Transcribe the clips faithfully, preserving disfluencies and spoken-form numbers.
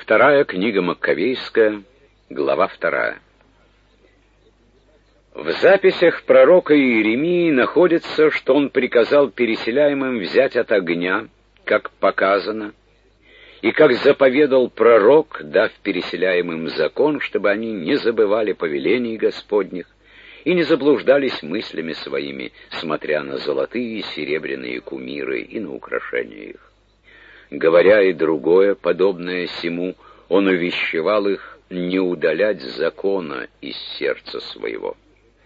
Вторая книга Маккавейская, глава вторая. В записях пророка Иеремии находится, что он приказал переселяемым взять от огня, как показано, и как заповедал пророк, дав переселяемым закон, чтобы они не забывали повелений Господних и не заблуждались мыслями своими, смотря на золотые и серебряные кумиры и на украшения их. Говоря и другое, подобное сему, он увещевал их не удалять закона из сердца своего.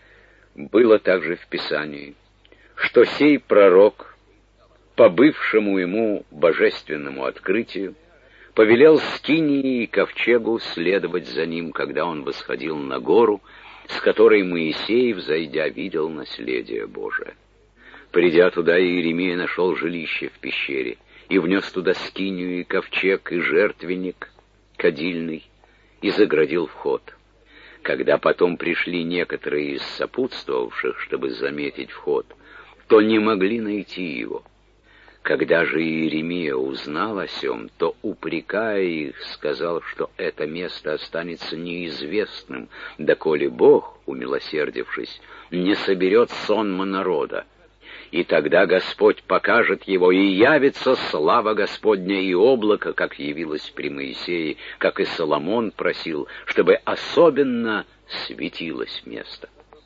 Было также в Писании, что сей пророк, по бывшему ему божественному открытию, повелел Скинии и ковчегу следовать за ним, когда он восходил на гору, с которой Моисей, взойдя, видел наследие Божие. Придя туда, Иеремия нашел жилище в пещере, и внес туда скинию и ковчег, и жертвенник кадильный, и заградил вход. Когда потом пришли некоторые из сопутствовавших, чтобы заметить вход, то не могли найти его. Когда же Иеремия узнал о сем, то, упрекая их, сказал, что это место останется неизвестным, доколе Бог, умилосердившись, не соберет сонма народа. И тогда Господь покажет его, и явится слава Господня и облако, как явилось при Моисее, как и Соломон просил, чтобы особенно светилось место.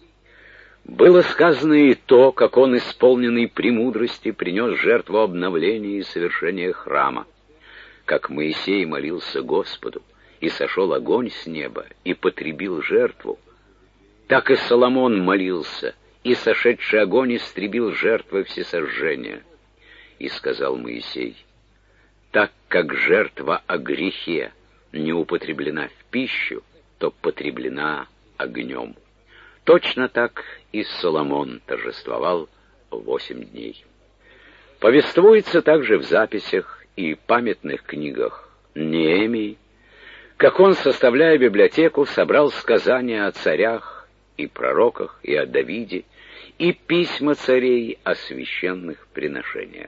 Было сказано и то, как он, исполненный премудрости, принес жертву обновления и совершения храма, как Моисей молился Господу, и сошел огонь с неба, и потребил жертву, так и Соломон молился, и сошедший огонь истребил жертвы всесожжения. И сказал Моисей: так как жертва о грехе не употреблена в пищу, то потреблена огнем. Точно так и Соломон торжествовал восемь дней. Повествуется также в записях и памятных книгах Неемии, как он, составляя библиотеку, собрал сказания о царях и пророках, и о Давиде, и письма царей о священных приношениях.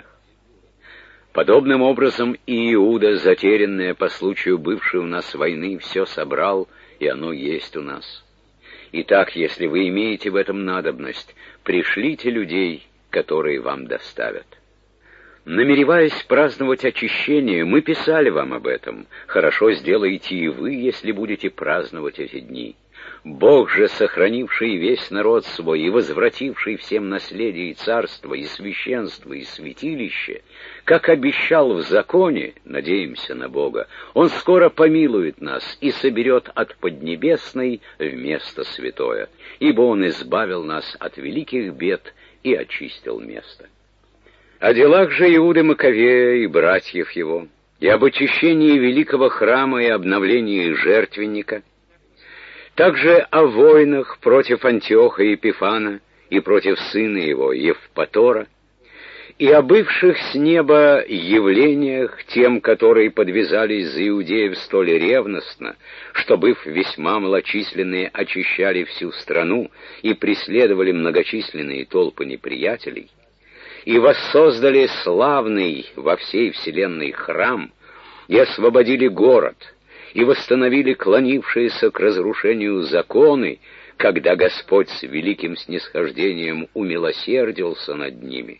Подобным образом и Иуда, затерянное по случаю бывшей у нас войны, все собрал, и оно есть у нас. Итак, если вы имеете в этом надобность, пришлите людей, которые вам доставят. Намереваясь праздновать очищение, мы писали вам об этом. Хорошо сделаете и вы, если будете праздновать эти дни. Бог же, сохранивший весь народ свой и возвративший всем наследие и царство, и священство, и святилище, как обещал в законе, надеемся на Бога, Он скоро помилует нас и соберет от Поднебесной в место святое, ибо Он избавил нас от великих бед и очистил место. О делах же Иуды Маковея и братьев его, и об очищении великого храма и обновлении жертвенника, также о войнах против Антиоха и Епифана и против сына его Евпатора, и о бывших с неба явлениях тем, которые подвязались за иудеев столь ревностно, что, быв весьма малочисленные, очищали всю страну и преследовали многочисленные толпы неприятелей, и воссоздали славный во всей вселенной храм, и освободили город, и восстановили клонившиеся к разрушению законы, когда Господь с великим снисхождением умилосердился над ними.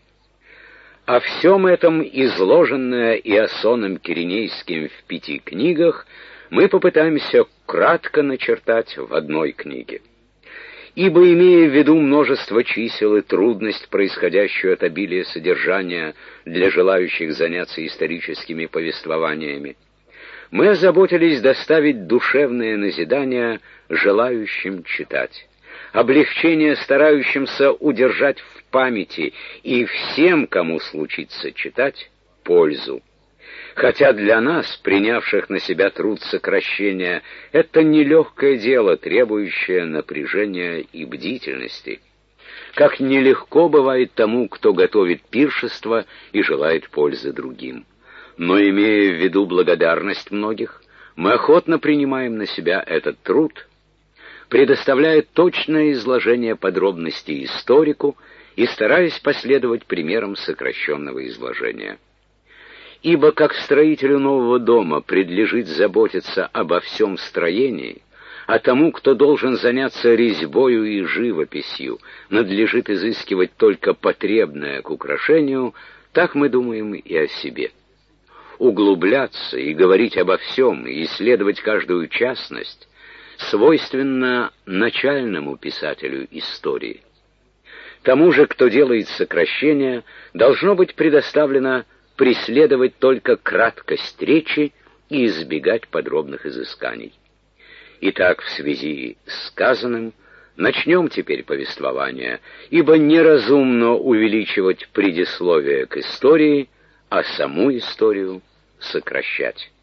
О всем этом, изложенное Иасоном Киринейским в пяти книгах, мы попытаемся кратко начертать в одной книге. Ибо, имея в виду множество чисел и трудность, происходящую от обилия содержания для желающих заняться историческими повествованиями, мы озаботились доставить душевное назидание желающим читать, облегчение старающимся удержать в памяти и всем, кому случится читать, пользу. Хотя для нас, принявших на себя труд сокращения, это нелегкое дело, требующее напряжения и бдительности, как нелегко бывает тому, кто готовит пиршество и желает пользы другим. Но, имея в виду благодарность многих, мы охотно принимаем на себя этот труд, предоставляя точное изложение подробностей историку и стараясь последовать примерам сокращенного изложения. Ибо как строителю нового дома предлежит заботиться обо всем строении, а тому, кто должен заняться резьбою и живописью, надлежит изыскивать только потребное к украшению, так мы думаем и о себе. Углубляться и говорить обо всем, и исследовать каждую частность свойственно начальному писателю истории. Тому же, кто делает сокращения, должно быть предоставлено преследовать только краткость речи и избегать подробных изысканий. Итак, в связи с сказанным, начнем теперь повествование, ибо неразумно увеличивать предисловие к истории, а саму историю сокращать.